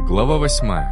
Глава 8.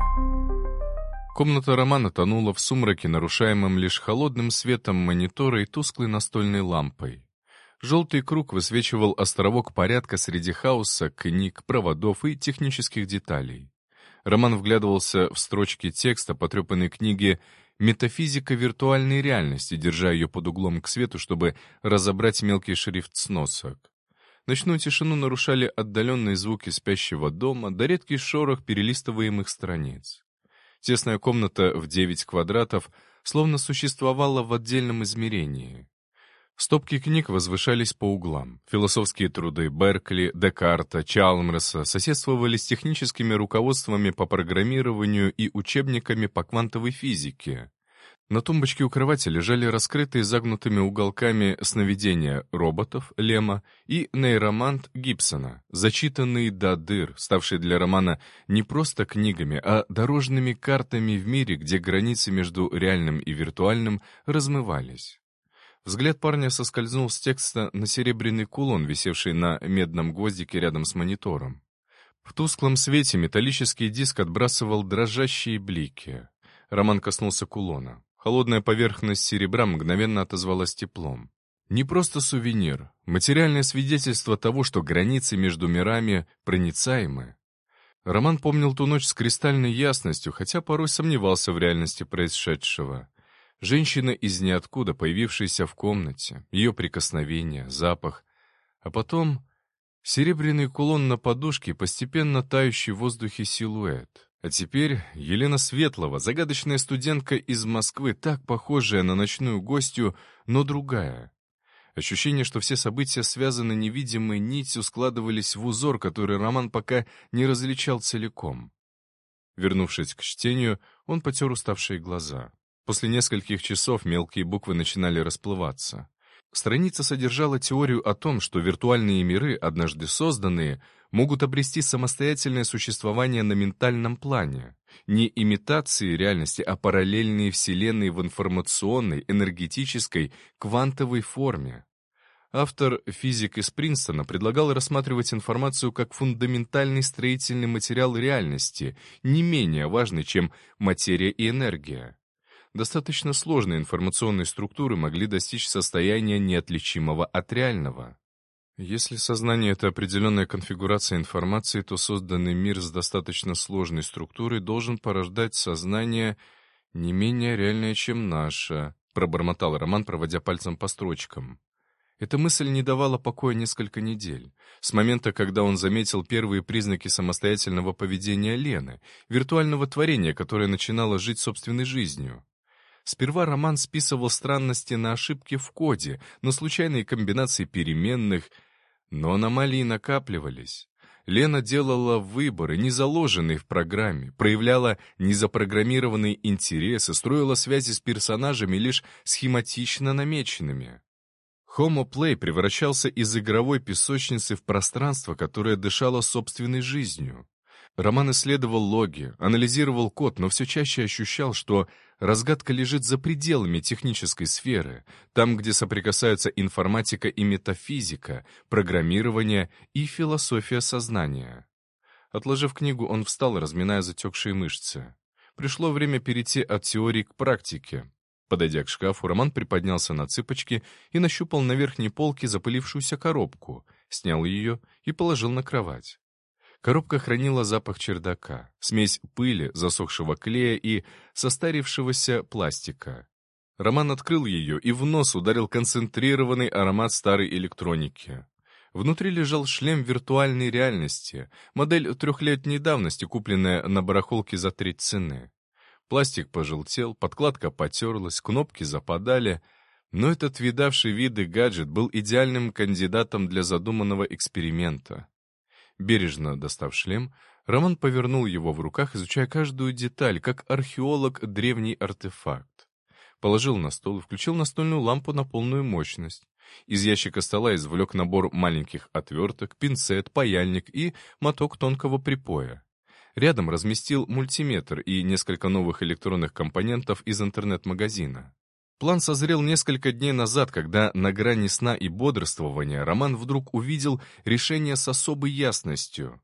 Комната Романа тонула в сумраке, нарушаемом лишь холодным светом монитора и тусклой настольной лампой. Желтый круг высвечивал островок порядка среди хаоса, книг, проводов и технических деталей. Роман вглядывался в строчки текста потрепанной книги «Метафизика виртуальной реальности», держа ее под углом к свету, чтобы разобрать мелкий шрифт сносок. Ночную тишину нарушали отдаленные звуки спящего дома да редкий шорох перелистываемых страниц. Тесная комната в 9 квадратов словно существовала в отдельном измерении. Стопки книг возвышались по углам. Философские труды Беркли, Декарта, Чалмерса соседствовали с техническими руководствами по программированию и учебниками по квантовой физике. На тумбочке у кровати лежали раскрытые загнутыми уголками сновидения роботов Лема и нейромант Гибсона, зачитанные до дыр, ставшие для Романа не просто книгами, а дорожными картами в мире, где границы между реальным и виртуальным размывались. Взгляд парня соскользнул с текста на серебряный кулон, висевший на медном гвоздике рядом с монитором. В тусклом свете металлический диск отбрасывал дрожащие блики. Роман коснулся кулона. Холодная поверхность серебра мгновенно отозвалась теплом. Не просто сувенир, материальное свидетельство того, что границы между мирами проницаемы. Роман помнил ту ночь с кристальной ясностью, хотя порой сомневался в реальности происшедшего. Женщина из ниоткуда, появившаяся в комнате, ее прикосновение, запах. А потом серебряный кулон на подушке, постепенно тающий в воздухе силуэт. А теперь Елена Светлова, загадочная студентка из Москвы, так похожая на ночную гостью, но другая. Ощущение, что все события связаны невидимой нитью, складывались в узор, который Роман пока не различал целиком. Вернувшись к чтению, он потер уставшие глаза. После нескольких часов мелкие буквы начинали расплываться. Страница содержала теорию о том, что виртуальные миры, однажды созданные, могут обрести самостоятельное существование на ментальном плане. Не имитации реальности, а параллельные вселенные в информационной, энергетической, квантовой форме. Автор, физик из Принстона, предлагал рассматривать информацию как фундаментальный строительный материал реальности, не менее важный, чем материя и энергия. Достаточно сложные информационные структуры могли достичь состояния неотличимого от реального. Если сознание — это определенная конфигурация информации, то созданный мир с достаточно сложной структурой должен порождать сознание не менее реальное, чем наше, пробормотал Роман, проводя пальцем по строчкам. Эта мысль не давала покоя несколько недель. С момента, когда он заметил первые признаки самостоятельного поведения Лены, виртуального творения, которое начинало жить собственной жизнью. Сперва Роман списывал странности на ошибки в коде, на случайные комбинации переменных, но аномалии накапливались. Лена делала выборы, не заложенные в программе, проявляла незапрограммированные интересы, строила связи с персонажами лишь схематично намеченными. Homo Play превращался из игровой песочницы в пространство, которое дышало собственной жизнью. Роман исследовал логи, анализировал код, но все чаще ощущал, что разгадка лежит за пределами технической сферы, там, где соприкасаются информатика и метафизика, программирование и философия сознания. Отложив книгу, он встал, разминая затекшие мышцы. Пришло время перейти от теории к практике. Подойдя к шкафу, Роман приподнялся на цыпочки и нащупал на верхней полке запылившуюся коробку, снял ее и положил на кровать. Коробка хранила запах чердака, смесь пыли, засохшего клея и состарившегося пластика. Роман открыл ее, и в нос ударил концентрированный аромат старой электроники. Внутри лежал шлем виртуальной реальности, модель 3-летней давности, купленная на барахолке за треть цены. Пластик пожелтел, подкладка потерлась, кнопки западали, но этот видавший виды гаджет был идеальным кандидатом для задуманного эксперимента. Бережно достав шлем, Роман повернул его в руках, изучая каждую деталь, как археолог древний артефакт. Положил на стол и включил настольную лампу на полную мощность. Из ящика стола извлек набор маленьких отверток, пинцет, паяльник и моток тонкого припоя. Рядом разместил мультиметр и несколько новых электронных компонентов из интернет-магазина. План созрел несколько дней назад, когда на грани сна и бодрствования Роман вдруг увидел решение с особой ясностью.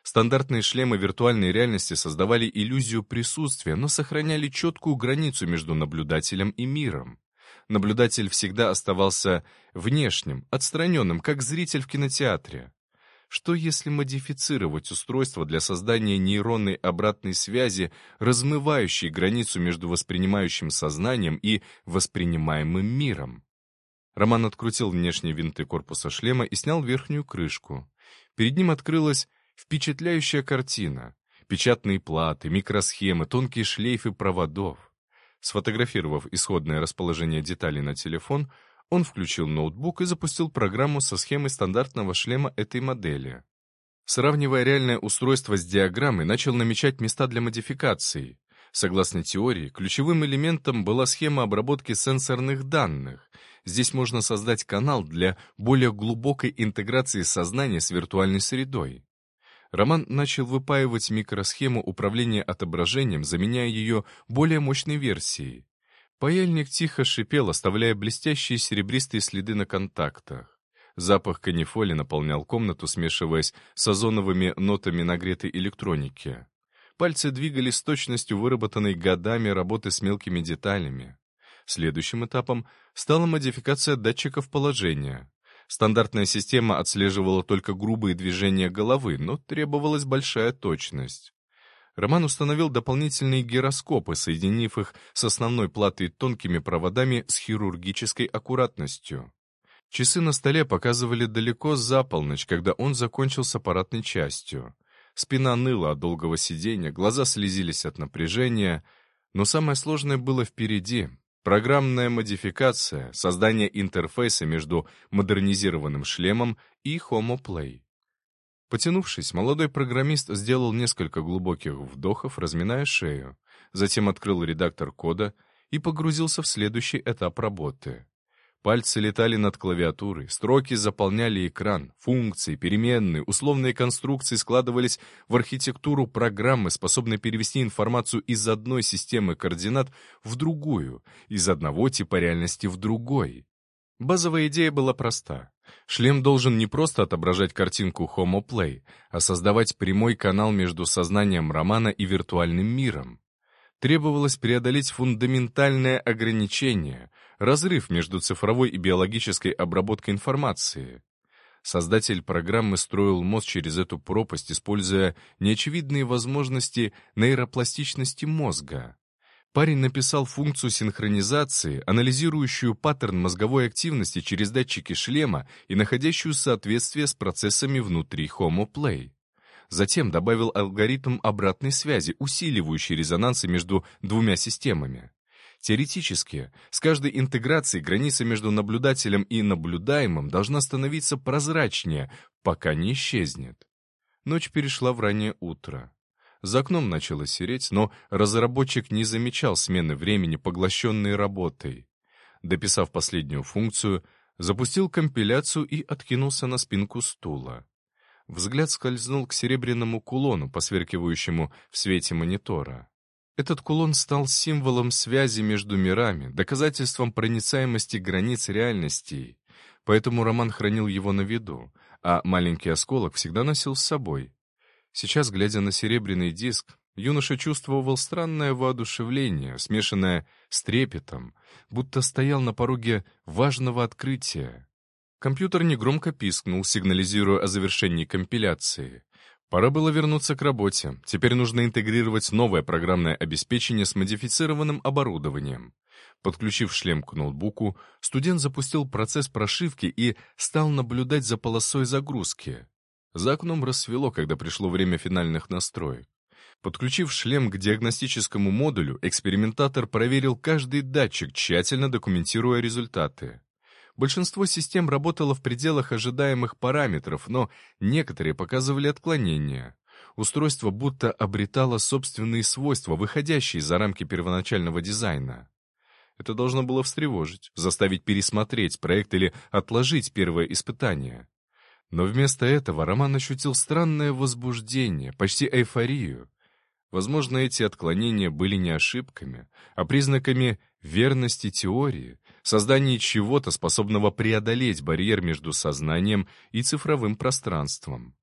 Стандартные шлемы виртуальной реальности создавали иллюзию присутствия, но сохраняли четкую границу между наблюдателем и миром. Наблюдатель всегда оставался внешним, отстраненным, как зритель в кинотеатре. Что если модифицировать устройство для создания нейронной обратной связи, размывающей границу между воспринимающим сознанием и воспринимаемым миром? Роман открутил внешние винты корпуса шлема и снял верхнюю крышку. Перед ним открылась впечатляющая картина. Печатные платы, микросхемы, тонкие шлейфы проводов. Сфотографировав исходное расположение деталей на телефон, он включил ноутбук и запустил программу со схемой стандартного шлема этой модели. Сравнивая реальное устройство с диаграммой, начал намечать места для модификаций. Согласно теории, ключевым элементом была схема обработки сенсорных данных. Здесь можно создать канал для более глубокой интеграции сознания с виртуальной средой. Роман начал выпаивать микросхему управления отображением, заменяя ее более мощной версией. Паяльник тихо шипел, оставляя блестящие серебристые следы на контактах. Запах канифоли наполнял комнату, смешиваясь с озоновыми нотами нагретой электроники. Пальцы двигались с точностью, выработанной годами работы с мелкими деталями. Следующим этапом стала модификация датчиков положения. Стандартная система отслеживала только грубые движения головы, но требовалась большая точность. Роман установил дополнительные гироскопы, соединив их с основной платой тонкими проводами с хирургической аккуратностью. Часы на столе показывали далеко за полночь, когда он закончил с аппаратной частью. Спина ныла от долгого сидения, глаза слезились от напряжения, но самое сложное было впереди. Программная модификация, создание интерфейса между модернизированным шлемом и Homo Play. Потянувшись, молодой программист сделал несколько глубоких вдохов, разминая шею, затем открыл редактор кода и погрузился в следующий этап работы. Пальцы летали над клавиатурой, строки заполняли экран, функции, переменные, условные конструкции складывались в архитектуру программы, способной перевести информацию из одной системы координат в другую, из одного типа реальности в другой. Базовая идея была проста. Шлем должен не просто отображать картинку Homo Play, а создавать прямой канал между сознанием Романа и виртуальным миром. Требовалось преодолеть фундаментальное ограничение, разрыв между цифровой и биологической обработкой информации. Создатель программы строил мост через эту пропасть, используя неочевидные возможности нейропластичности мозга. Парень написал функцию синхронизации, анализирующую паттерн мозговой активности через датчики шлема и находящую соответствие с процессами внутри Homo Play. Затем добавил алгоритм обратной связи, усиливающий резонансы между двумя системами. Теоретически, с каждой интеграцией граница между наблюдателем и наблюдаемым должна становиться прозрачнее, пока не исчезнет. Ночь перешла в раннее утро. За окном начало сереть, но разработчик не замечал смены времени, поглощенной работой. Дописав последнюю функцию, запустил компиляцию и откинулся на спинку стула. Взгляд скользнул к серебряному кулону, посверкивающему в свете монитора. Этот кулон стал символом связи между мирами, доказательством проницаемости границ реальностей. Поэтому Роман хранил его на виду, а маленький осколок всегда носил с собой. Сейчас, глядя на серебряный диск, юноша чувствовал странное воодушевление, смешанное с трепетом, будто стоял на пороге важного открытия. Компьютер негромко пискнул, сигнализируя о завершении компиляции. Пора было вернуться к работе. Теперь нужно интегрировать новое программное обеспечение с модифицированным оборудованием. Подключив шлем к ноутбуку, студент запустил процесс прошивки и стал наблюдать за полосой загрузки. За окном рассвело, когда пришло время финальных настроек. Подключив шлем к диагностическому модулю, экспериментатор проверил каждый датчик, тщательно документируя результаты. Большинство систем работало в пределах ожидаемых параметров, но некоторые показывали отклонения. Устройство будто обретало собственные свойства, выходящие за рамки первоначального дизайна. Это должно было встревожить, заставить пересмотреть проект или отложить первое испытание. Но вместо этого Роман ощутил странное возбуждение, почти эйфорию. Возможно, эти отклонения были не ошибками, а признаками верности теории, создания чего-то, способного преодолеть барьер между сознанием и цифровым пространством.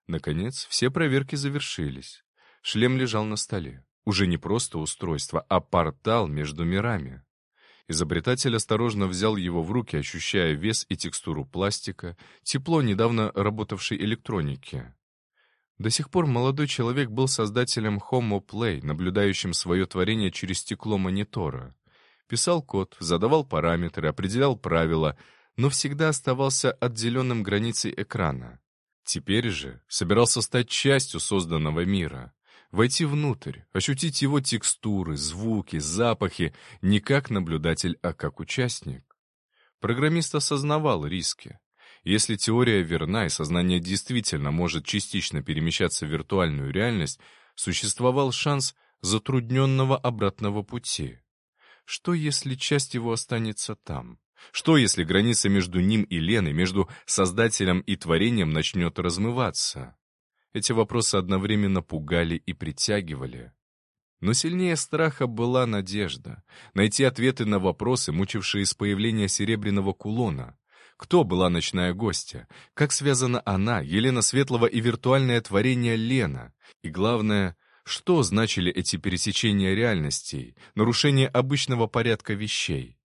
Наконец, все проверки завершились. Шлем лежал на столе. Уже не просто устройство, а портал между мирами. Изобретатель осторожно взял его в руки, ощущая вес и текстуру пластика, тепло недавно работавшей электроники. До сих пор молодой человек был создателем Homo Play, наблюдающим свое творение через стекло монитора. Писал код, задавал параметры, определял правила, но всегда оставался отделенным границей экрана. Теперь же собирался стать частью созданного мира. Войти внутрь, ощутить его текстуры, звуки, запахи не как наблюдатель, а как участник. Программист осознавал риски. Если теория верна и сознание действительно может частично перемещаться в виртуальную реальность, существовал шанс затрудненного обратного пути. Что, если часть его останется там? Что, если граница между ним и Леной, между создателем и творением начнет размываться? Эти вопросы одновременно пугали и притягивали. Но сильнее страха была надежда. Найти ответы на вопросы, мучившие с появления серебряного кулона. Кто была ночная гостья? Как связана она, Елена Светлова, и виртуальное творение Лена? И главное, что значили эти пересечения реальностей, нарушение обычного порядка вещей?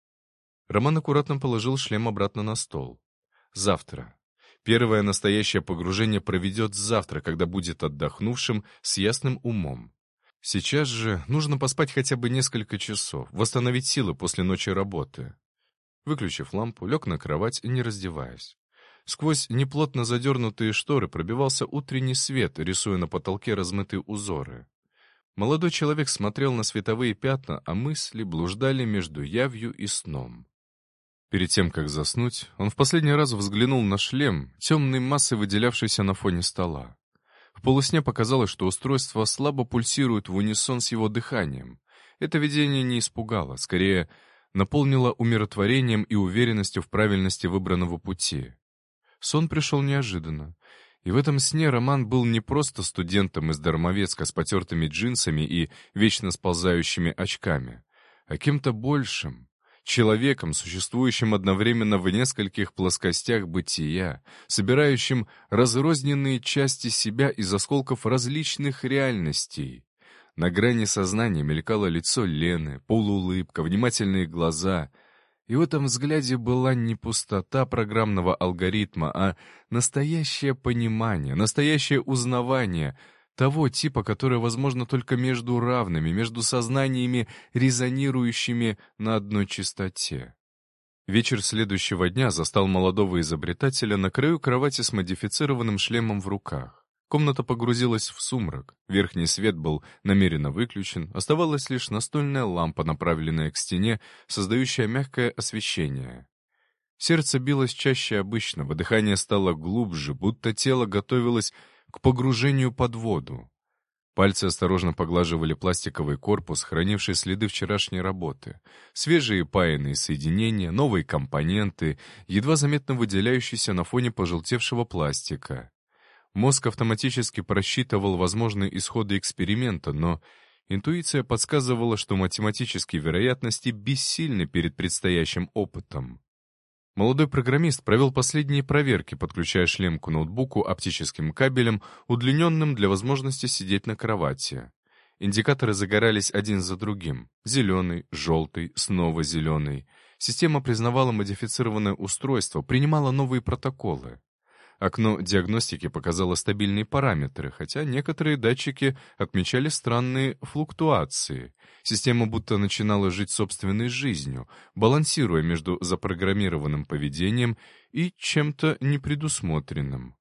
Роман аккуратно положил шлем обратно на стол. Завтра. Первое настоящее погружение проведет завтра, когда будет отдохнувшим, с ясным умом. Сейчас же нужно поспать хотя бы несколько часов, восстановить силы после ночи работы. Выключив лампу, лег на кровать, не раздеваясь. Сквозь неплотно задернутые шторы пробивался утренний свет, рисуя на потолке размытые узоры. Молодой человек смотрел на световые пятна, а мысли блуждали между явью и сном. Перед тем, как заснуть, он в последний раз взглянул на шлем, темной массой выделявшейся на фоне стола. В полусне показалось, что устройство слабо пульсирует в унисон с его дыханием. Это видение не испугало, скорее наполнило умиротворением и уверенностью в правильности выбранного пути. Сон пришел неожиданно. И в этом сне Роман был не просто студентом из Дармовецка с потертыми джинсами и вечно сползающими очками, а кем-то большим. Человеком, существующим одновременно в нескольких плоскостях бытия, собирающим разрозненные части себя из осколков различных реальностей. На грани сознания мелькало лицо Лены, полуулыбка, внимательные глаза. И в этом взгляде была не пустота программного алгоритма, а настоящее понимание, настоящее узнавание — того типа, которое возможно только между равными, между сознаниями, резонирующими на одной частоте. Вечер следующего дня застал молодого изобретателя на краю кровати с модифицированным шлемом в руках. Комната погрузилась в сумрак, верхний свет был намеренно выключен, оставалась лишь настольная лампа, направленная к стене, создающая мягкое освещение. Сердце билось чаще обычного, дыхание стало глубже, будто тело готовилось к погружению под воду. Пальцы осторожно поглаживали пластиковый корпус, хранивший следы вчерашней работы. Свежие паянные соединения, новые компоненты, едва заметно выделяющиеся на фоне пожелтевшего пластика. Мозг автоматически просчитывал возможные исходы эксперимента, но интуиция подсказывала, что математические вероятности бессильны перед предстоящим опытом. Молодой программист провел последние проверки, подключая шлем к ноутбуку оптическим кабелем, удлиненным для возможности сидеть на кровати. Индикаторы загорались один за другим. Зеленый, желтый, снова зеленый. Система признавала модифицированное устройство, принимала новые протоколы. Окно диагностики показало стабильные параметры, хотя некоторые датчики отмечали странные флуктуации. Система будто начинала жить собственной жизнью, балансируя между запрограммированным поведением и чем-то непредусмотренным.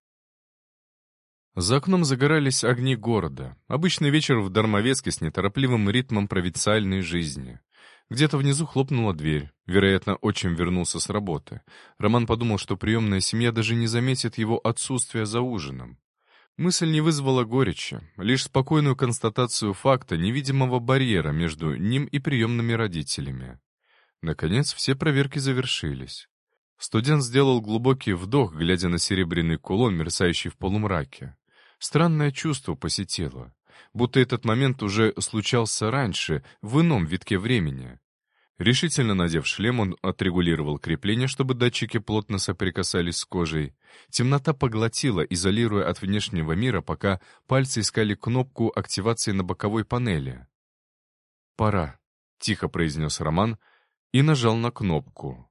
За окном загорались огни города. Обычный вечер в Дармовецке с неторопливым ритмом провинциальной жизни. Где-то внизу хлопнула дверь. Вероятно, отчим вернулся с работы. Роман подумал, что приемная семья даже не заметит его отсутствия за ужином. Мысль не вызвала горечи, лишь спокойную констатацию факта невидимого барьера между ним и приемными родителями. Наконец, все проверки завершились. Студент сделал глубокий вдох, глядя на серебряный кулон, мерцающий в полумраке. Странное чувство посетило. Будто этот момент уже случался раньше, в ином витке времени. Решительно надев шлем, он отрегулировал крепление, чтобы датчики плотно соприкасались с кожей. Темнота поглотила, изолируя от внешнего мира, пока пальцы искали кнопку активации на боковой панели. «Пора», — тихо произнес Роман и нажал на кнопку.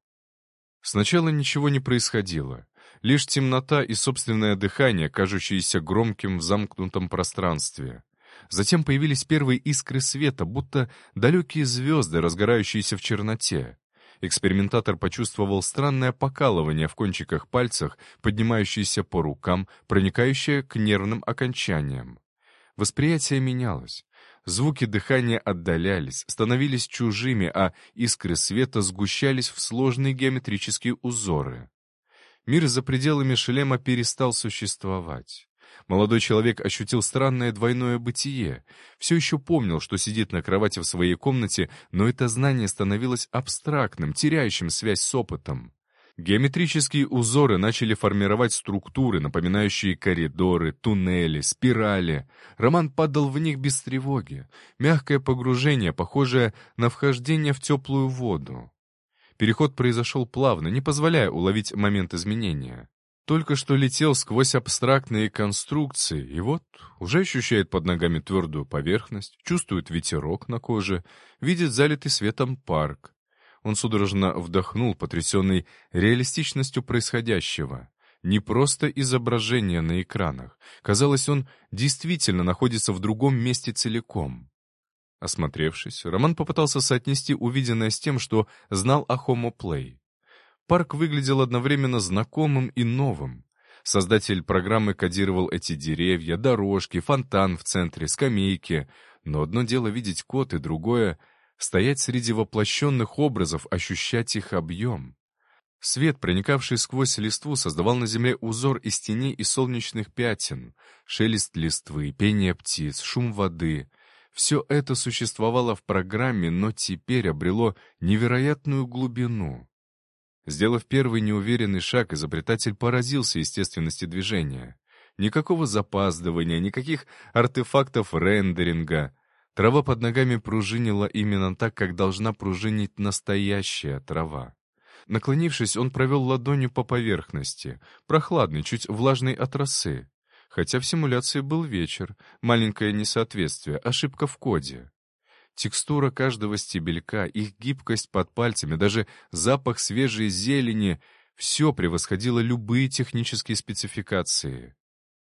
Сначала ничего не происходило. Лишь темнота и собственное дыхание, кажущееся громким в замкнутом пространстве. Затем появились первые искры света, будто далекие звезды, разгорающиеся в черноте. Экспериментатор почувствовал странное покалывание в кончиках пальцах, поднимающееся по рукам, проникающее к нервным окончаниям. Восприятие менялось. Звуки дыхания отдалялись, становились чужими, а искры света сгущались в сложные геометрические узоры. Мир за пределами шлема перестал существовать. Молодой человек ощутил странное двойное бытие. Все еще помнил, что сидит на кровати в своей комнате, но это знание становилось абстрактным, теряющим связь с опытом. Геометрические узоры начали формировать структуры, напоминающие коридоры, туннели, спирали. Роман падал в них без тревоги. Мягкое погружение, похожее на вхождение в теплую воду. Переход произошел плавно, не позволяя уловить момент изменения. Только что летел сквозь абстрактные конструкции, и вот уже ощущает под ногами твердую поверхность, чувствует ветерок на коже, видит залитый светом парк. Он судорожно вдохнул, потрясенный реалистичностью происходящего. Не просто изображение на экранах. Казалось, он действительно находится в другом месте целиком. Осмотревшись, Роман попытался соотнести увиденное с тем, что знал о Homo Play. Парк выглядел одновременно знакомым и новым. Создатель программы кодировал эти деревья, дорожки, фонтан в центре, скамейки. Но одно дело видеть код, и другое — стоять среди воплощенных образов, ощущать их объем. Свет, проникавший сквозь листву, создавал на земле узор из теней и солнечных пятен, шелест листвы, пение птиц, шум воды. Все это существовало в программе, но теперь обрело невероятную глубину. Сделав первый неуверенный шаг, изобретатель поразился естественности движения. Никакого запаздывания, никаких артефактов рендеринга. Трава под ногами пружинила именно так, как должна пружинить настоящая трава. Наклонившись, он провел ладонью по поверхности, прохладной, чуть влажной от росы. Хотя в симуляции был вечер, маленькое несоответствие, ошибка в коде. Текстура каждого стебелька, их гибкость под пальцами, даже запах свежей зелени — все превосходило любые технические спецификации.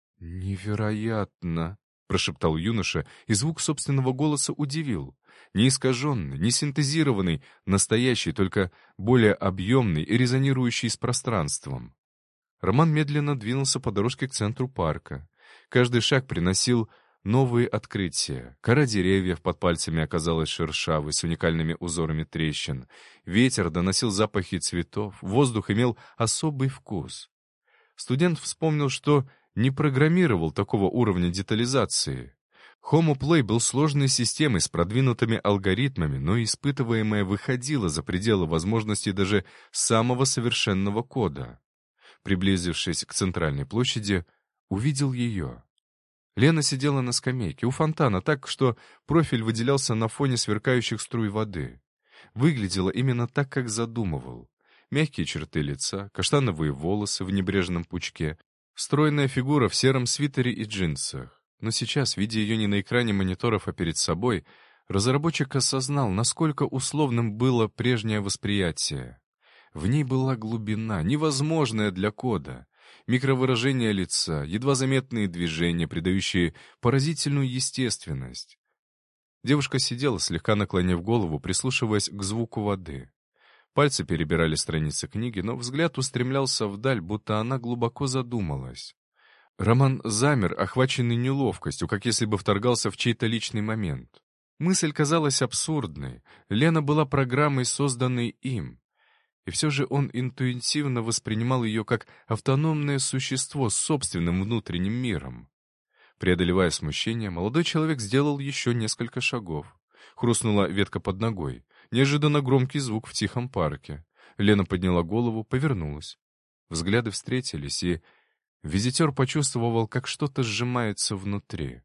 «Невероятно!» — прошептал юноша, и звук собственного голоса удивил. Не искаженный, не синтезированный, настоящий, только более объемный и резонирующий с пространством. Роман медленно двинулся по дорожке к центру парка. Каждый шаг приносил новые открытия. Кора деревьев под пальцами оказалась шершавой, с уникальными узорами трещин. Ветер доносил запахи цветов, воздух имел особый вкус. Студент вспомнил, что не программировал такого уровня детализации. Homo Play был сложной системой с продвинутыми алгоритмами, но испытываемое выходило за пределы возможностей даже самого совершенного кода. Приблизившись к центральной площади, увидел ее. Лена сидела на скамейке у фонтана так, что профиль выделялся на фоне сверкающих струй воды. Выглядела именно так, как задумывал. Мягкие черты лица, каштановые волосы в небрежном пучке, стройная фигура в сером свитере и джинсах. Но сейчас, видя ее не на экране мониторов, а перед собой, разработчик осознал, насколько условным было прежнее восприятие. В ней была глубина, невозможная для кода. Микровыражение лица, едва заметные движения, придающие поразительную естественность. Девушка сидела, слегка наклонив голову, прислушиваясь к звуку воды. Пальцы перебирали страницы книги, но взгляд устремлялся вдаль, будто она глубоко задумалась. Роман замер, охваченный неловкостью, как если бы вторгался в чей-то личный момент. Мысль казалась абсурдной. Лена была программой, созданной им. И все же он интуитивно воспринимал ее как автономное существо с собственным внутренним миром. Преодолевая смущение, молодой человек сделал еще несколько шагов. Хрустнула ветка под ногой. Неожиданно громкий звук в тихом парке. Лена подняла голову, повернулась. Взгляды встретились, и визитер почувствовал, как что-то сжимается внутри.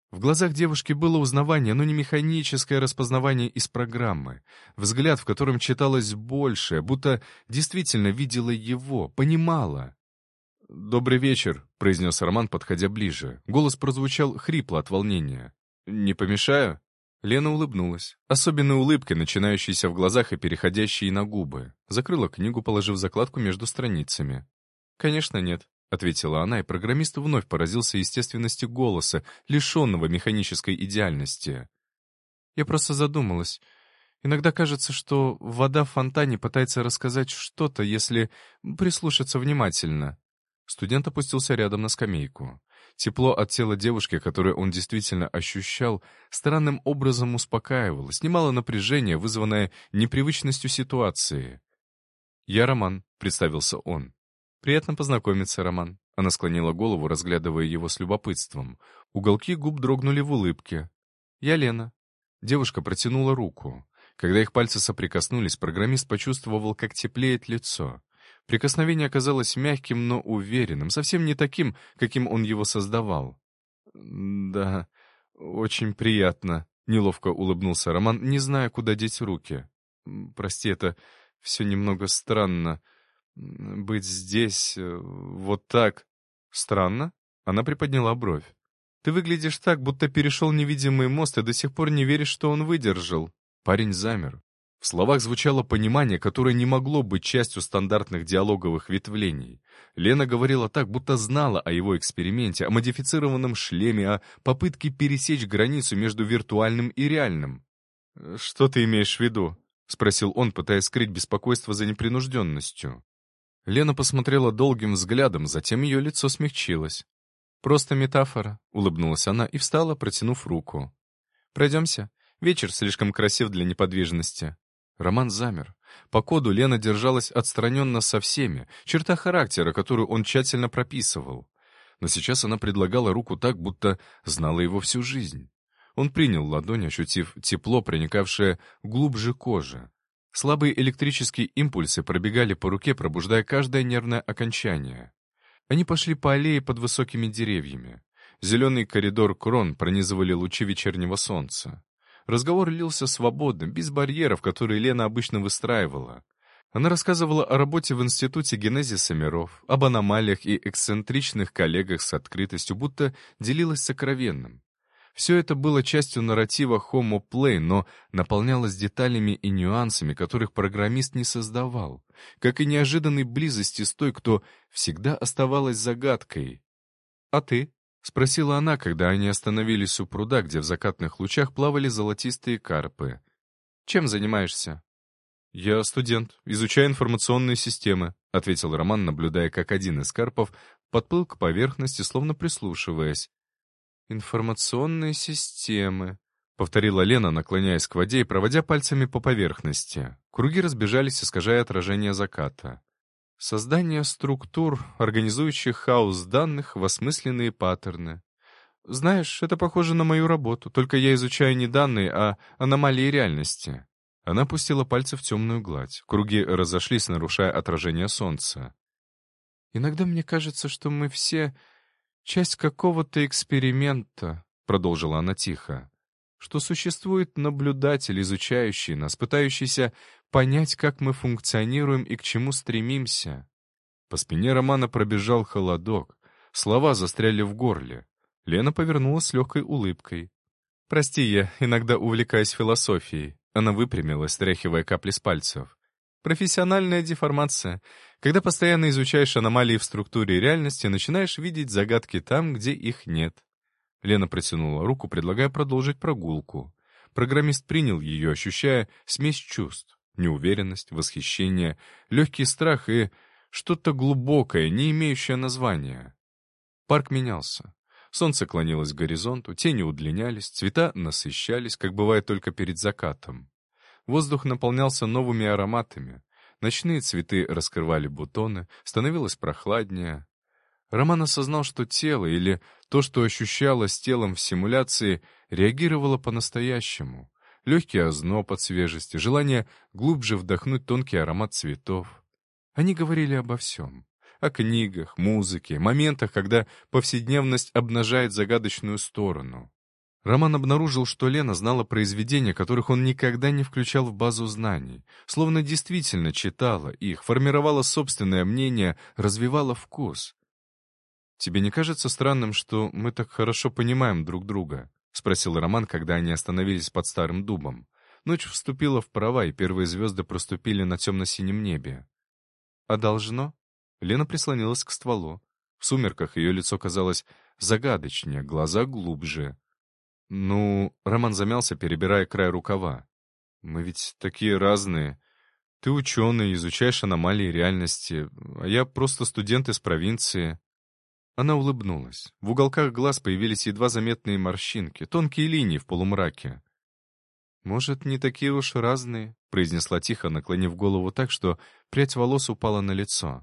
В глазах девушки было узнавание, но не механическое распознавание из программы. Взгляд, в котором читалось большее, будто действительно видела его, понимала. «Добрый вечер», — произнес Роман, подходя ближе. Голос прозвучал хрипло от волнения. «Не помешаю?» Лена улыбнулась, особенной улыбкой, начинающейся в глазах и переходящей на губы. Закрыла книгу, положив закладку между страницами. «Конечно нет», — ответила она, и программист вновь поразился естественности голоса, лишенного механической идеальности. «Я просто задумалась. Иногда кажется, что вода в фонтане пытается рассказать что-то, если прислушаться внимательно». Студент опустился рядом на скамейку. Тепло от тела девушки, которое он действительно ощущал, странным образом успокаивало, снимало напряжение, вызванное непривычностью ситуации. «Я Роман», — представился он. «Приятно познакомиться, Роман». Она склонила голову, разглядывая его с любопытством. Уголки губ дрогнули в улыбке. «Я Лена». Девушка протянула руку. Когда их пальцы соприкоснулись, программист почувствовал, как теплеет лицо. Прикосновение оказалось мягким, но уверенным, совсем не таким, каким он его создавал. «Да, очень приятно», — неловко улыбнулся Роман, не зная, куда деть руки. «Прости, это все немного странно. Быть здесь, вот так...» «Странно?» — она приподняла бровь. «Ты выглядишь так, будто перешел невидимый мост и до сих пор не веришь, что он выдержал». Парень замер. В словах звучало понимание, которое не могло быть частью стандартных диалоговых ветвлений. Лена говорила так, будто знала о его эксперименте, о модифицированном шлеме, о попытке пересечь границу между виртуальным и реальным. «Что ты имеешь в виду?» — спросил он, пытаясь скрыть беспокойство за непринужденностью. Лена посмотрела долгим взглядом, затем ее лицо смягчилось. «Просто метафора», — улыбнулась она и встала, протянув руку. «Пройдемся. Вечер слишком красив для неподвижности». Роман замер. По коду Лена держалась отстраненно со всеми, черта характера, которую он тщательно прописывал. Но сейчас она предлагала руку так, будто знала его всю жизнь. Он принял ладонь, ощутив тепло, проникавшее глубже кожи. Слабые электрические импульсы пробегали по руке, пробуждая каждое нервное окончание. Они пошли по аллее под высокими деревьями. Зеленый коридор крон пронизывали лучи вечернего солнца. Разговор лился свободно, без барьеров, которые Лена обычно выстраивала. Она рассказывала о работе в Институте генезиса миров, об аномалиях и эксцентричных коллегах с открытостью, будто делилась сокровенным. Все это было частью нарратива Homo Play, но наполнялось деталями и нюансами, которых программист не создавал, как и неожиданной близости с той, кто всегда оставалась загадкой. «А ты?» — спросила она, когда они остановились у пруда, где в закатных лучах плавали золотистые карпы. «Чем занимаешься?» «Я студент, изучаю информационные системы», — ответил Роман, наблюдая, как один из карпов подплыл к поверхности, словно прислушиваясь. «Информационные системы», — повторила Лена, наклоняясь к воде и проводя пальцами по поверхности. Круги разбежались, искажая отражение заката. «Создание структур, организующих хаос данных в осмысленные паттерны. Знаешь, это похоже на мою работу, только я изучаю не данные, а аномалии реальности». Она пустила пальцы в темную гладь. Круги разошлись, нарушая отражение солнца. «Иногда мне кажется, что мы все часть какого-то эксперимента», — продолжила она тихо, «что существует наблюдатель, изучающий нас, пытающийся понять, как мы функционируем и к чему стремимся». По спине Романа пробежал холодок. Слова застряли в горле. Лена повернулась с легкой улыбкой. «Прости, я иногда увлекаюсь философией». Она выпрямилась, стряхивая капли с пальцев. «Профессиональная деформация. Когда постоянно изучаешь аномалии в структуре реальности, начинаешь видеть загадки там, где их нет». Лена протянула руку, предлагая продолжить прогулку. Программист принял ее, ощущая смесь чувств. Неуверенность, восхищение, легкий страх и что-то глубокое, не имеющее названия. Парк менялся. Солнце клонилось к горизонту, тени удлинялись, цвета насыщались, как бывает только перед закатом. Воздух наполнялся новыми ароматами. Ночные цветы раскрывали бутоны, становилось прохладнее. Роман осознал, что тело, или то, что ощущалось телом в симуляции, реагировало по-настоящему. Легкий озноб от свежести, желание глубже вдохнуть тонкий аромат цветов. Они говорили обо всем. О книгах, музыке, моментах, когда повседневность обнажает загадочную сторону. Роман обнаружил, что Лена знала произведения, которых он никогда не включал в базу знаний, словно действительно читала их, формировала собственное мнение, развивала вкус. «Тебе не кажется странным, что мы так хорошо понимаем друг друга?» — спросил Роман, когда они остановились под старым дубом. Ночь вступила в права, и первые звезды проступили на темно-синем небе. «А должно?» Лена прислонилась к стволу. В сумерках ее лицо казалось загадочнее, глаза глубже. «Ну...» — Роман замялся, перебирая край рукава. «Мы ведь такие разные. Ты ученый, изучаешь аномалии реальности, а я просто студент из провинции». Она улыбнулась. В уголках глаз появились едва заметные морщинки, тонкие линии в полумраке. «Может, не такие уж разные?» — произнесла тихо, наклонив голову так, что прядь волос упала на лицо.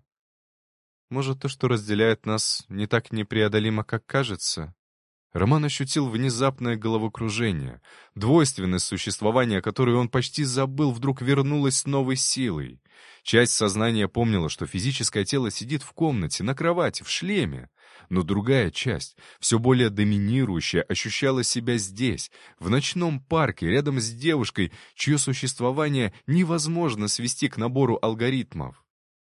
«Может, то, что разделяет нас, не так непреодолимо, как кажется?» Роман ощутил внезапное головокружение. Двойственность существования, которую он почти забыл, вдруг вернулась с новой силой. Часть сознания помнила, что физическое тело сидит в комнате, на кровати, в шлеме. Но другая часть, все более доминирующая, ощущала себя здесь, в ночном парке, рядом с девушкой, чье существование невозможно свести к набору алгоритмов.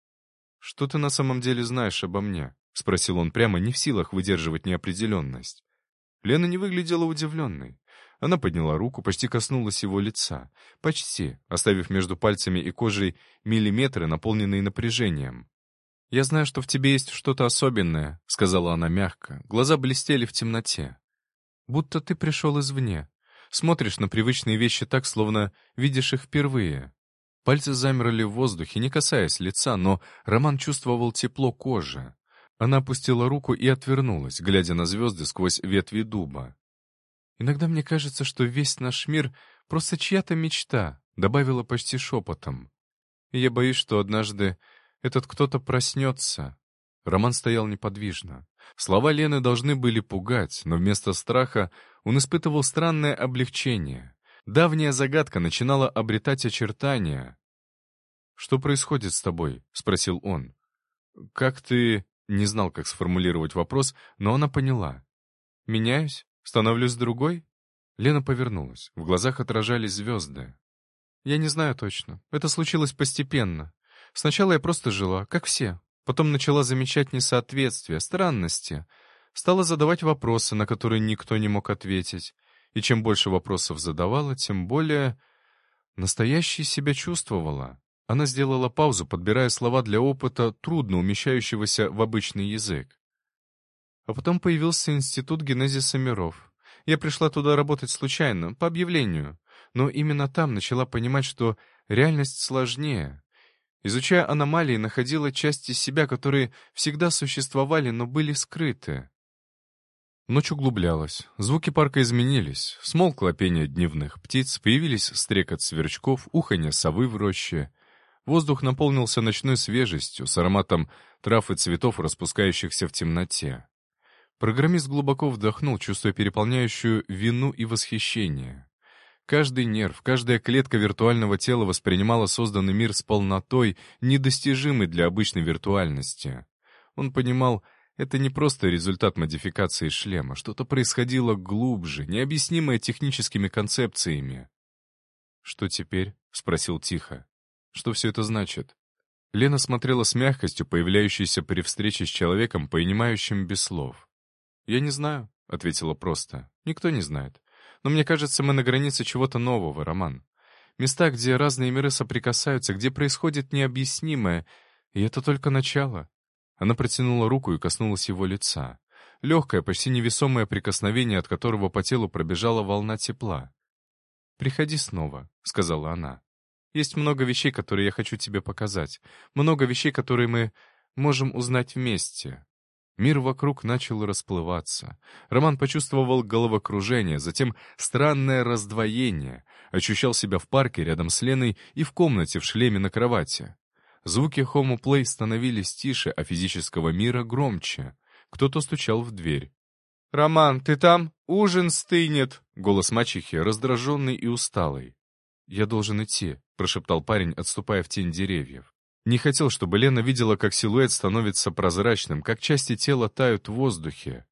«Что ты на самом деле знаешь обо мне?» — спросил он прямо, не в силах выдерживать неопределенность. Лена не выглядела удивленной. Она подняла руку, почти коснулась его лица. Почти, оставив между пальцами и кожей миллиметры, наполненные напряжением. «Я знаю, что в тебе есть что-то особенное», — сказала она мягко. Глаза блестели в темноте. «Будто ты пришел извне. Смотришь на привычные вещи так, словно видишь их впервые». Пальцы замерли в воздухе, не касаясь лица, но Роман чувствовал тепло кожи. Она опустила руку и отвернулась, глядя на звезды сквозь ветви дуба. «Иногда мне кажется, что весь наш мир — просто чья-то мечта», — добавила почти шепотом. «И я боюсь, что однажды этот кто-то проснется». Роман стоял неподвижно. Слова Лены должны были пугать, но вместо страха он испытывал странное облегчение. Давняя загадка начинала обретать очертания. «Что происходит с тобой?» — спросил он. «Как ты...» — не знал, как сформулировать вопрос, но она поняла. «Меняюсь? Становлюсь другой?» Лена повернулась. В глазах отражались звезды. «Я не знаю точно. Это случилось постепенно. Сначала я просто жила, как все. Потом начала замечать несоответствия, странности. Стала задавать вопросы, на которые никто не мог ответить. И чем больше вопросов задавала, тем более настоящей себя чувствовала». Она сделала паузу, подбирая слова для опыта, трудно умещающегося в обычный язык. А потом появился институт генезиса миров. Я пришла туда работать случайно, по объявлению, но именно там начала понимать, что реальность сложнее. Изучая аномалии, находила части себя, которые всегда существовали, но были скрыты. Ночь углублялась, звуки парка изменились, смолкло пение дневных птиц, появились стрекот сверчков, уханье совы в роще. Воздух наполнился ночной свежестью, с ароматом трав и цветов, распускающихся в темноте. Программист глубоко вдохнул, чувствуя переполняющую вину и восхищение. Каждый нерв, каждая клетка виртуального тела воспринимала созданный мир с полнотой, недостижимой для обычной виртуальности. Он понимал, это не просто результат модификации шлема, что-то происходило глубже, необъяснимое техническими концепциями. «Что теперь?» — спросил тихо. «Что все это значит?» Лена смотрела с мягкостью, появляющейся при встрече с человеком, понимающим без слов. «Я не знаю», — ответила просто. «Никто не знает. Но мне кажется, мы на границе чего-то нового, Роман. Места, где разные миры соприкасаются, где происходит необъяснимое, и это только начало». Она протянула руку и коснулась его лица. Легкое, почти невесомое прикосновение, от которого по телу пробежала волна тепла. «Приходи снова», — сказала она. «Есть много вещей, которые я хочу тебе показать. Много вещей, которые мы можем узнать вместе». Мир вокруг начал расплываться. Роман почувствовал головокружение, затем странное раздвоение. Ощущал себя в парке рядом с Леной и в комнате в шлеме на кровати. Звуки Homo Play становились тише, а физического мира громче. Кто-то стучал в дверь. «Роман, ты там? Ужин стынет!» Голос мачехи, раздраженный и усталый. «Я должен идти», — прошептал парень, отступая в тень деревьев. Не хотел, чтобы Лена видела, как силуэт становится прозрачным, как части тела тают в воздухе.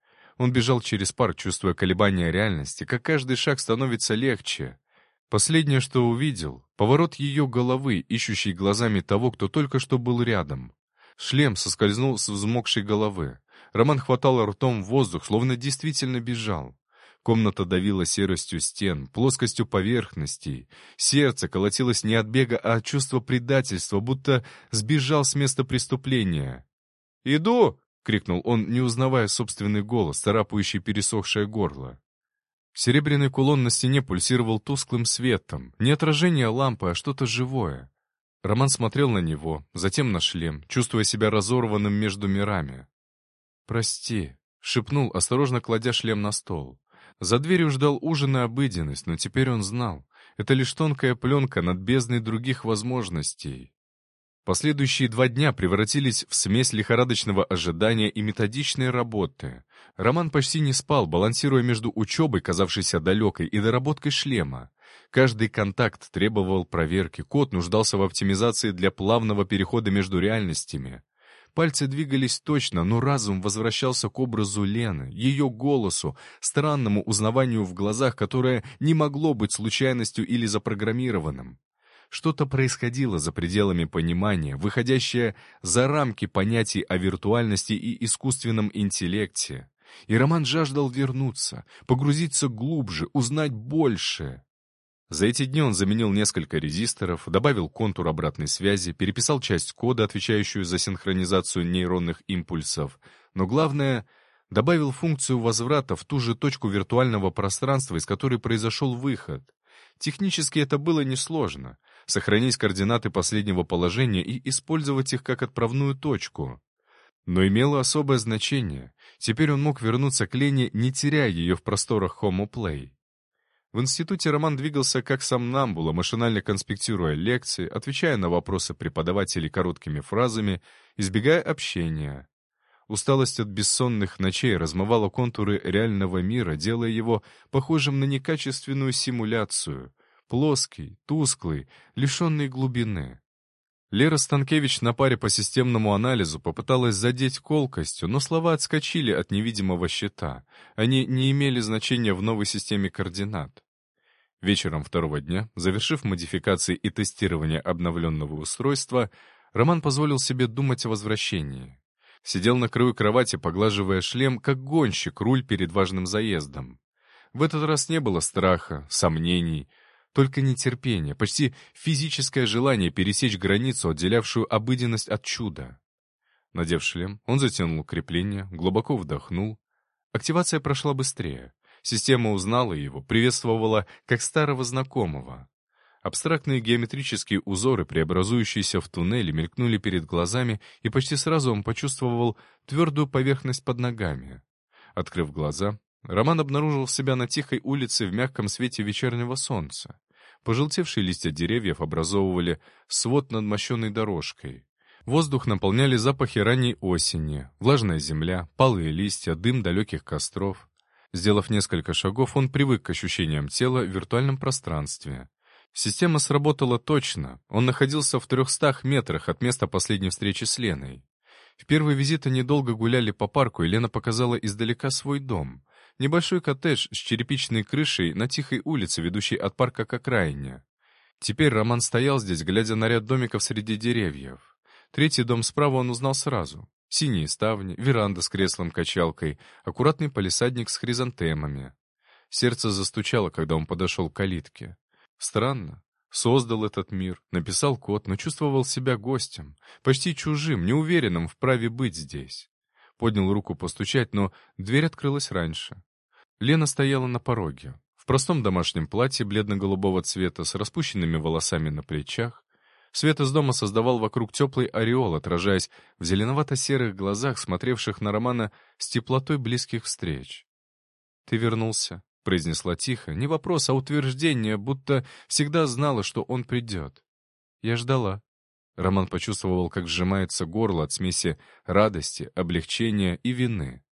Он бежал через парк, чувствуя колебания реальности, как каждый шаг становится легче. Последнее, что увидел — поворот ее головы, ищущий глазами того, кто только что был рядом. Шлем соскользнул с взмокшей головы. Роман хватал ртом воздух, словно действительно бежал. Комната давила серостью стен, плоскостью поверхностей. Сердце колотилось не от бега, а от чувства предательства, будто сбежал с места преступления. «Иду!» — крикнул он, не узнавая собственный голос, царапающий пересохшее горло. Серебряный кулон на стене пульсировал тусклым светом. Не отражение лампы, а что-то живое. Роман смотрел на него, затем на шлем, чувствуя себя разорванным между мирами. «Прости», — шепнул, осторожно кладя шлем на стол. За дверью ждал ужин и обыденность, но теперь он знал. Это лишь тонкая пленка над бездной других возможностей. Последующие 2 дня превратились в смесь лихорадочного ожидания и методичной работы. Роман почти не спал, балансируя между учебой, казавшейся далекой, и доработкой шлема. Каждый контакт требовал проверки, код нуждался в оптимизации для плавного перехода между реальностями. Пальцы двигались точно, но разум возвращался к образу Лены, ее голосу, странному узнаванию в глазах, которое не могло быть случайностью или запрограммированным. Что-то происходило за пределами понимания, выходящее за рамки понятий о виртуальности и искусственном интеллекте. И Роман жаждал вернуться, погрузиться глубже, узнать больше. За эти дни он заменил несколько резисторов, добавил контур обратной связи, переписал часть кода, отвечающую за синхронизацию нейронных импульсов, но главное — добавил функцию возврата в ту же точку виртуального пространства, из которой произошел выход. Технически это было несложно — сохранить координаты последнего положения и использовать их как отправную точку. Но имело особое значение. Теперь он мог вернуться к Лене, не теряя ее в просторах Homo Play. В институте Роман двигался как сомнамбула, машинально конспектируя лекции, отвечая на вопросы преподавателей короткими фразами, избегая общения. Усталость от бессонных ночей размывала контуры реального мира, делая его похожим на некачественную симуляцию, плоский, тусклый, лишенный глубины. Лера Станкевич на паре по системному анализу попыталась задеть колкостью, но слова отскочили от невидимого щита. Они не имели значения в новой системе координат. Вечером 2-го дня, завершив модификации и тестирование обновленного устройства, Роман позволил себе думать о возвращении. Сидел на краю кровати, поглаживая шлем, как гонщик руль перед важным заездом. В этот раз не было страха, сомнений, только нетерпение, почти физическое желание пересечь границу, отделявшую обыденность от чуда. Надев шлем, он затянул крепление, глубоко вдохнул. Активация прошла быстрее. Система узнала его, приветствовала как старого знакомого. Абстрактные геометрические узоры, преобразующиеся в туннели, мелькнули перед глазами, и почти сразу он почувствовал твердую поверхность под ногами. Открыв глаза, Роман обнаружил себя на тихой улице в мягком свете вечернего солнца. Пожелтевшие листья деревьев образовывали свод над мощенной дорожкой. Воздух наполняли запахи ранней осени, влажная земля, палые листья, дым далеких костров. Сделав несколько шагов, он привык к ощущениям тела в виртуальном пространстве. Система сработала точно, он находился в 300 метрах от места последней встречи с Леной. В первый визит они долго гуляли по парку, и Лена показала издалека свой дом. Небольшой коттедж с черепичной крышей на тихой улице, ведущей от парка к окраине. Теперь Роман стоял здесь, глядя на ряд домиков среди деревьев. 3-й дом справа он узнал сразу. Синие ставни, веранда с креслом-качалкой, аккуратный палисадник с хризантемами. Сердце застучало, когда он подошел к калитке. Странно. Создал этот мир, написал код, но чувствовал себя гостем, почти чужим, неуверенным в праве быть здесь. Поднял руку постучать, но дверь открылась раньше. Лена стояла на пороге, в простом домашнем платье бледно-голубого цвета, с распущенными волосами на плечах. Свет из дома создавал вокруг теплый ореол, отражаясь в зеленовато-серых глазах, смотревших на Романа с теплотой близких встреч. «Ты вернулся», — произнесла тихо, не вопрос, а утверждение, будто всегда знала, что он придет. «Я ждала». Роман почувствовал, как сжимается горло от смеси радости, облегчения и вины.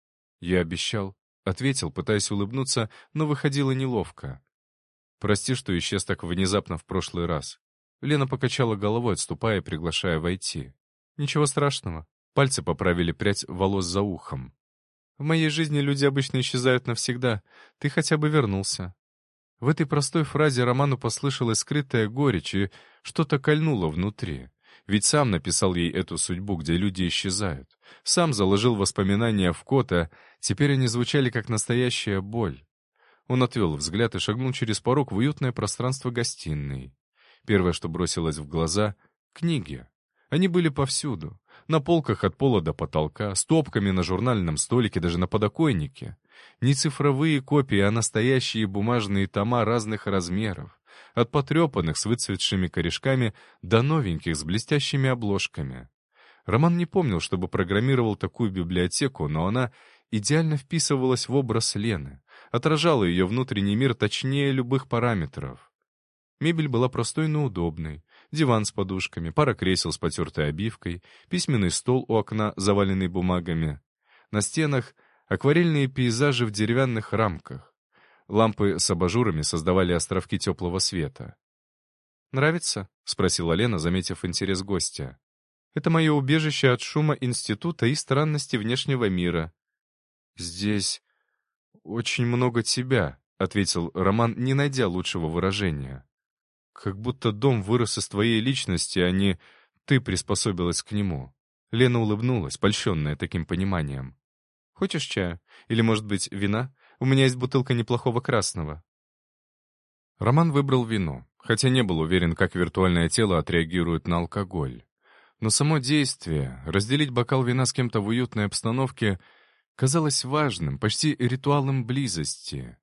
«Я обещал», — ответил, пытаясь улыбнуться, но выходило неловко. «Прости, что исчез так внезапно в прошлый раз». Лена покачала головой, отступая, приглашая войти. «Ничего страшного». Пальцы поправили прядь волос за ухом. В моей жизни люди обычно исчезают навсегда. Ты хотя бы вернулся». В этой простой фразе Роману послышалась скрытая горечь, и что-то кольнуло внутри. Ведь сам написал ей эту судьбу, где люди исчезают. Сам заложил воспоминания в код, а теперь они звучали как настоящая боль. Он отвел взгляд и шагнул через порог в уютное пространство гостиной. Первое, что бросилось в глаза — книги. Они были повсюду. На полках от пола до потолка, стопками на журнальном столике, даже на подоконнике. Не цифровые копии, а настоящие бумажные тома разных размеров. От потрепанных с выцветшими корешками до новеньких с блестящими обложками. Роман не помнил, чтобы программировал такую библиотеку, но она идеально вписывалась в образ Лены, отражала ее внутренний мир точнее любых параметров. Мебель была простой, но удобной. Диван с подушками, пара кресел с потертой обивкой, письменный стол у окна, заваленный бумагами. На стенах акварельные пейзажи в деревянных рамках. Лампы с абажурами создавали островки теплого света. «Нравится?» — спросила Лена, заметив интерес гостя. «Это мое убежище от шума института и странности внешнего мира». «Здесь очень много тебя», — ответил Роман, не найдя лучшего выражения. «Как будто дом вырос из твоей личности, а не ты приспособилась к нему». Лена улыбнулась, польщенная таким пониманием. «Хочешь чаю? Или, может быть, вина? У меня есть бутылка неплохого красного». Роман выбрал вино, хотя не был уверен, как виртуальное тело отреагирует на алкоголь. Но само действие, разделить бокал вина с кем-то в уютной обстановке, казалось важным, почти ритуалом близости.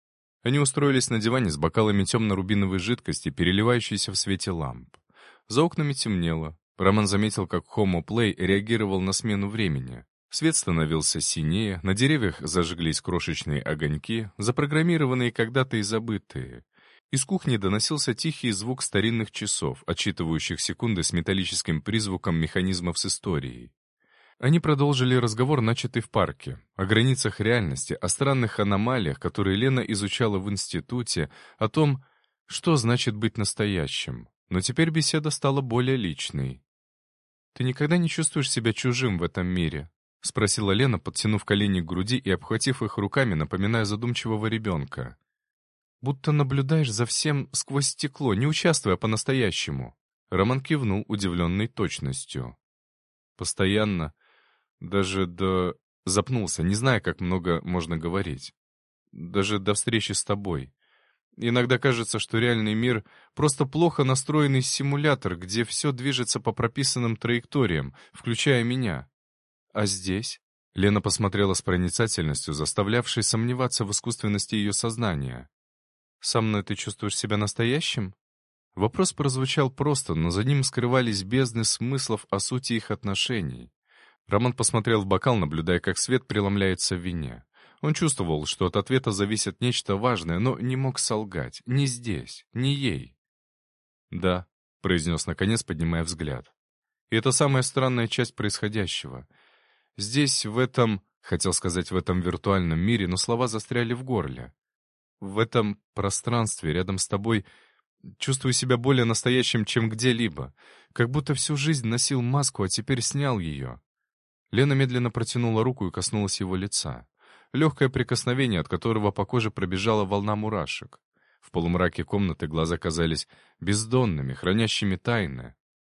Они устроились на диване с бокалами темно-рубиновой жидкости, переливающейся в свете ламп. За окнами темнело. Роман заметил, как Homo Play реагировал на смену времени. Свет становился синее, на деревьях зажглись крошечные огоньки, запрограммированные когда-то и забытые. Из кухни доносился тихий звук старинных часов, отсчитывающих секунды с металлическим призвуком механизмов с историей. Они продолжили разговор, начатый в парке, о границах реальности, о странных аномалиях, которые Лена изучала в институте, о том, что значит быть настоящим. Но теперь беседа стала более личной. «Ты никогда не чувствуешь себя чужим в этом мире?» — спросила Лена, подтянув колени к груди и обхватив их руками, напоминая задумчивого ребенка. «Будто наблюдаешь за всем сквозь стекло, не участвуя по-настоящему». Роман кивнул, удивленный точностью. «Постоянно. Даже до...» Запнулся, не зная, как много можно говорить. «Даже до встречи с тобой. Иногда кажется, что реальный мир — просто плохо настроенный симулятор, где все движется по прописанным траекториям, включая меня. А здесь?» Лена посмотрела с проницательностью, заставлявшей сомневаться в искусственности ее сознания. «Со мной ты чувствуешь себя настоящим?» Вопрос прозвучал просто, но за ним скрывались бездны смыслов о сути их отношений. Роман посмотрел в бокал, наблюдая, как свет преломляется в вине. Он чувствовал, что от ответа зависит нечто важное, но не мог солгать. Ни здесь, ни ей. «Да», — произнес наконец, поднимая взгляд. «И это самая странная часть происходящего. Здесь, в этом...» Хотел сказать «в этом виртуальном мире», но слова застряли в горле. «В этом пространстве рядом с тобой чувствую себя более настоящим, чем где-либо. Как будто всю жизнь носил маску, а теперь снял ее». Лена медленно протянула руку и коснулась его лица. Легкое прикосновение, от которого по коже пробежала волна мурашек. В полумраке комнаты глаза казались бездонными, хранящими тайны.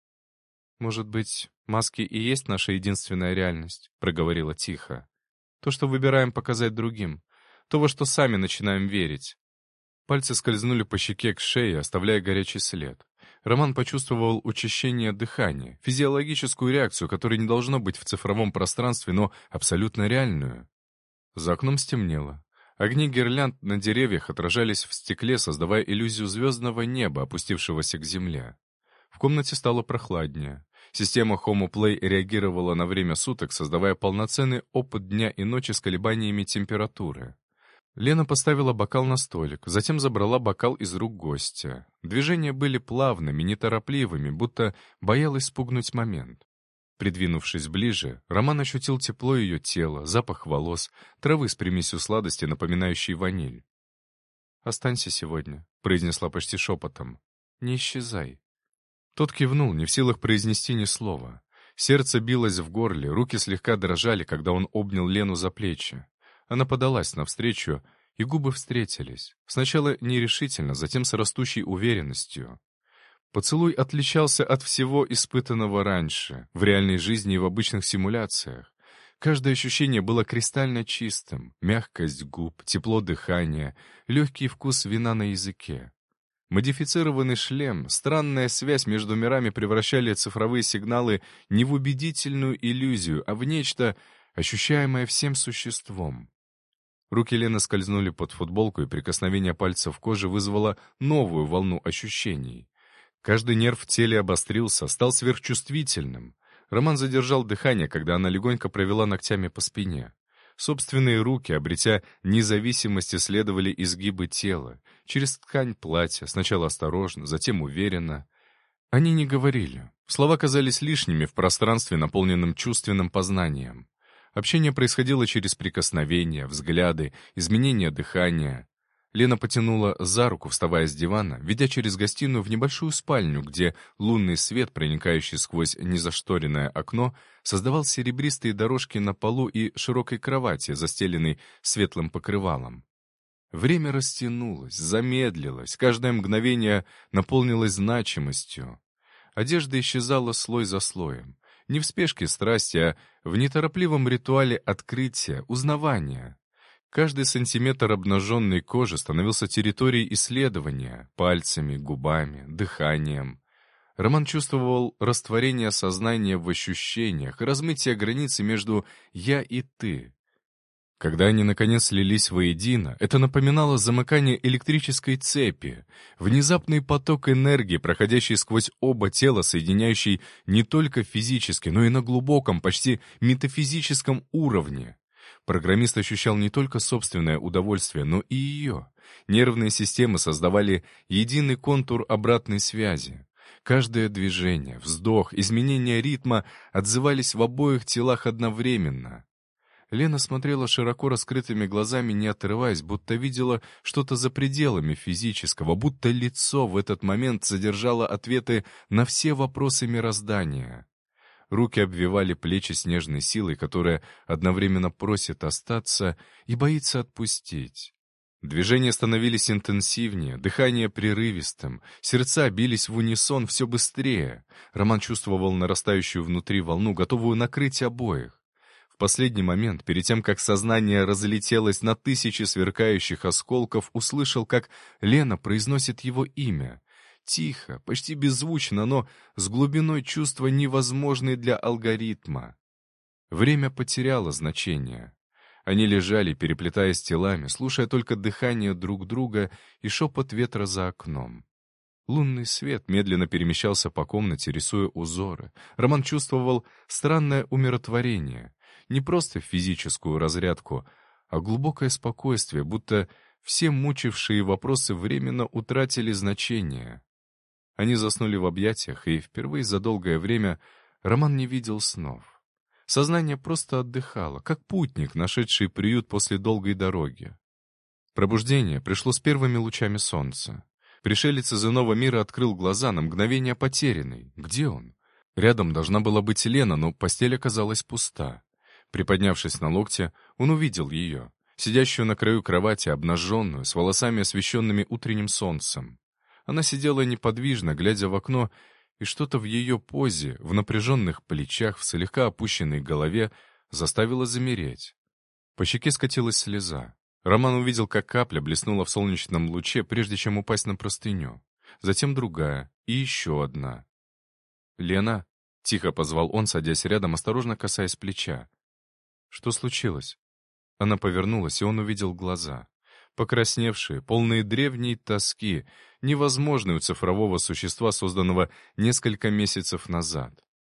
«Может быть, маски и есть наша единственная реальность?» — проговорила тихо. «То, что выбираем показать другим. То, во что сами начинаем верить». Пальцы скользнули по щеке к шее, оставляя горячий след. Роман почувствовал учащение дыхания, физиологическую реакцию, которой не должно быть в цифровом пространстве, но абсолютно реальную. За окном стемнело. Огни гирлянд на деревьях отражались в стекле, создавая иллюзию звездного неба, опустившегося к земле. В комнате стало прохладнее. Система Homo Play реагировала на время суток, создавая полноценный опыт дня и ночи с колебаниями температуры. Лена поставила бокал на столик, затем забрала бокал из рук гостя. Движения были плавными, неторопливыми, будто боялась спугнуть момент. Придвинувшись ближе, Роман ощутил тепло ее тела, запах волос, травы с примесью сладости, напоминающей ваниль. «Останься сегодня», — произнесла почти шепотом. «Не исчезай». Тот кивнул, не в силах произнести ни слова. Сердце билось в горле, руки слегка дрожали, когда он обнял Лену за плечи. Она подалась навстречу, и губы встретились. Сначала нерешительно, затем с растущей уверенностью. Поцелуй отличался от всего испытанного раньше, в реальной жизни и в обычных симуляциях. Каждое ощущение было кристально чистым: мягкость губ, тепло дыхания, легкий вкус вина на языке. Модифицированный шлем, странная связь между мирами превращали цифровые сигналы не в убедительную иллюзию, а в нечто, ощущаемое всем существом. Руки Лены скользнули под футболку, и прикосновение пальцев к коже вызвало новую волну ощущений. Каждый нерв в теле обострился, стал сверхчувствительным. Роман задержал дыхание, когда она легонько провела ногтями по спине. Собственные руки, обретя независимость, исследовали изгибы тела, через ткань платья, сначала осторожно, затем уверенно. Они не говорили. Слова казались лишними в пространстве, наполненном чувственным познанием. Общение происходило через прикосновения, взгляды, изменение дыхания. Лена потянула за руку, вставая с дивана, ведя через гостиную в небольшую спальню, где лунный свет, проникающий сквозь незашторенное окно, создавал серебристые дорожки на полу и широкой кровати, застеленной светлым покрывалом. Время растянулось, замедлилось, каждое мгновение наполнилось значимостью. Одежда исчезала слой за слоем. Не в спешке страсти, а в неторопливом ритуале открытия, узнавания. Каждый сантиметр обнаженной кожи становился территорией исследования, пальцами, губами, дыханием. Роман чувствовал растворение сознания в ощущениях, размытие границы между «я» и «ты». Когда они, наконец, слились воедино, это напоминало замыкание электрической цепи, внезапный поток энергии, проходящий сквозь оба тела, соединяющий не только физически, но и на глубоком, почти метафизическом уровне. Программист ощущал не только собственное удовольствие, но и ее. Нервные системы создавали единый контур обратной связи. Каждое движение, вздох, изменение ритма отзывались в обоих телах одновременно. Лена смотрела широко раскрытыми глазами, не отрываясь, будто видела что-то за пределами физического, будто лицо в этот момент содержало ответы на все вопросы мироздания. Руки обвивали плечи с нежной силой, которая одновременно просит остаться и боится отпустить. Движения становились интенсивнее, дыхание прерывистым, сердца бились в унисон все быстрее. Роман чувствовал нарастающую внутри волну, готовую накрыть обоих. В последний момент, перед тем, как сознание разлетелось на тысячи сверкающих осколков, услышал, как Лена произносит его имя. Тихо, почти беззвучно, но с глубиной чувства, невозможной для алгоритма. Время потеряло значение. Они лежали, переплетаясь телами, слушая только дыхание друг друга и шепот ветра за окном. Лунный свет медленно перемещался по комнате, рисуя узоры. Роман чувствовал странное умиротворение. Не просто физическую разрядку, а глубокое спокойствие, будто все мучившие вопросы временно утратили значение. Они заснули в объятиях, и впервые за долгое время Роман не видел снов. Сознание просто отдыхало, как путник, нашедший приют после долгой дороги. Пробуждение пришло с первыми лучами солнца. Пришелец из иного мира открыл глаза, на мгновение потерянный. Где он? Рядом должна была быть Лена, но постель оказалась пуста. Приподнявшись на локте, он увидел ее, сидящую на краю кровати, обнаженную, с волосами, освещенными утренним солнцем. Она сидела неподвижно, глядя в окно, и что-то в ее позе, в напряженных плечах, в слегка опущенной голове заставило замереть. По щеке скатилась слеза. Роман увидел, как капля блеснула в солнечном луче, прежде чем упасть на простыню. Затем другая и еще одна. «Лена?» — тихо позвал он, садясь рядом, осторожно касаясь плеча. «Что случилось?» Она повернулась, и он увидел глаза. Покрасневшие, полные древней тоски, невозможные у цифрового существа, созданного несколько месяцев назад.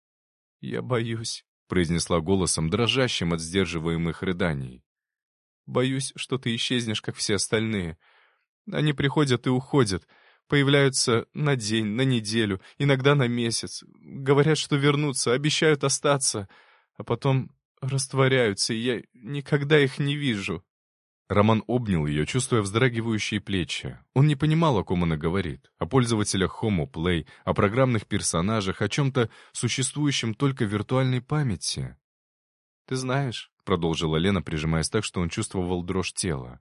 «Я боюсь», — произнесла голосом, дрожащим от сдерживаемых рыданий. «Боюсь, что ты исчезнешь, как все остальные. Они приходят и уходят, появляются на день, на неделю, иногда на месяц. Говорят, что вернутся, обещают остаться, а потом растворяются, и я никогда их не вижу». Роман обнял ее, чувствуя вздрагивающие плечи. Он не понимал, о ком она говорит. О пользователях Homo Play, о программных персонажах, о чем-то существующем только в виртуальной памяти. «Ты знаешь», — продолжила Лена, прижимаясь так, что он чувствовал дрожь тела.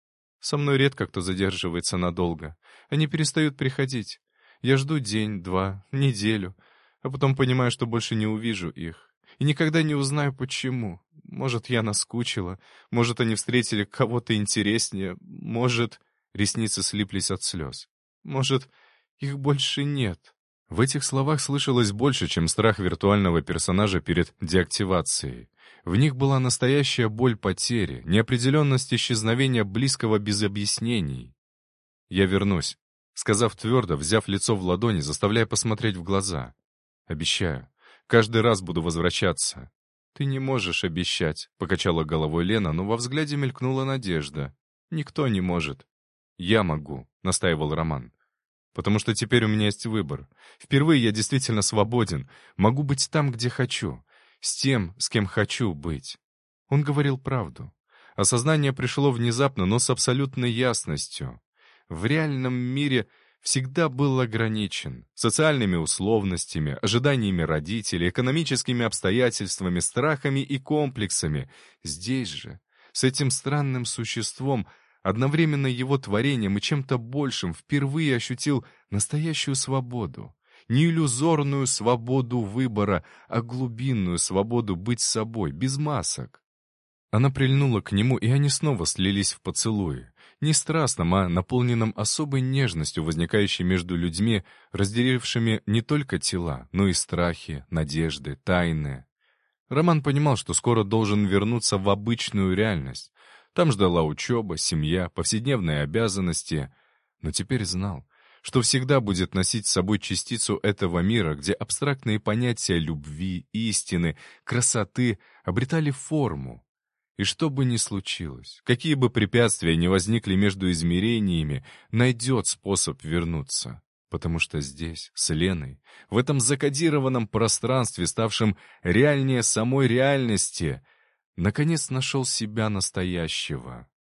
«Со мной редко кто задерживается надолго. Они перестают приходить. Я жду день, два, неделю, а потом понимаю, что больше не увижу их. И никогда не узнаю, почему. Может, я наскучила, может, они встретили кого-то интереснее, может...» Ресницы слиплись от слез. «Может, их больше нет». В этих словах слышалось больше, чем страх виртуального персонажа перед деактивацией. В них была настоящая боль потери, неопределенность исчезновения близкого без объяснений. «Я вернусь», — сказав твердо, взяв лицо в ладони, заставляя посмотреть в глаза. «Обещаю. Каждый раз буду возвращаться». «Ты не можешь обещать», — покачала головой Лена, но во взгляде мелькнула надежда. «Никто не может». «Я могу», — настаивал Роман. «Потому что теперь у меня есть выбор. Впервые я действительно свободен. Могу быть там, где хочу. С тем, с кем хочу быть». Он говорил правду. Осознание пришло внезапно, но с абсолютной ясностью. В реальном мире всегда был ограничен социальными условностями, ожиданиями родителей, экономическими обстоятельствами, страхами и комплексами. Здесь же, с этим странным существом, одновременно его творением и чем-то большим, впервые ощутил настоящую свободу. Не иллюзорную свободу выбора, а глубинную свободу быть собой, без масок. Она прильнула к нему, и они снова слились в поцелуе. Не страстном, а наполненном особой нежностью, возникающей между людьми, разделившими не только тела, но и страхи, надежды, тайны. Роман понимал, что скоро должен вернуться в обычную реальность. Там ждала учеба, семья, повседневные обязанности. Но теперь знал, что всегда будет носить с собой частицу этого мира, где абстрактные понятия любви, истины, красоты обретали форму. И что бы ни случилось, какие бы препятствия ни возникли между измерениями, найдет способ вернуться. Потому что здесь, с Леной, в этом закодированном пространстве, ставшем реальнее самой реальности, наконец нашел себя настоящего.